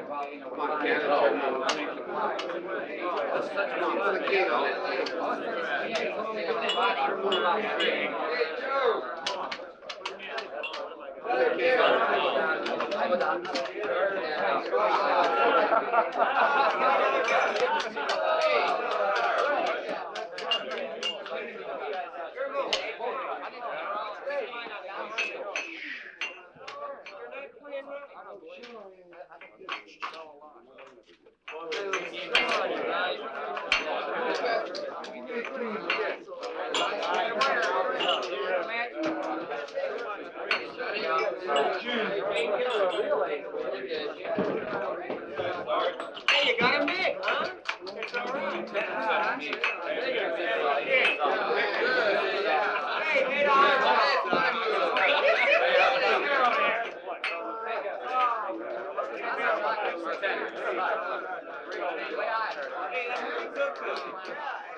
Come on, Canada. For the king. Hey, you got him, Nick, huh? It's all right. Hey, get on. Hey, that's good.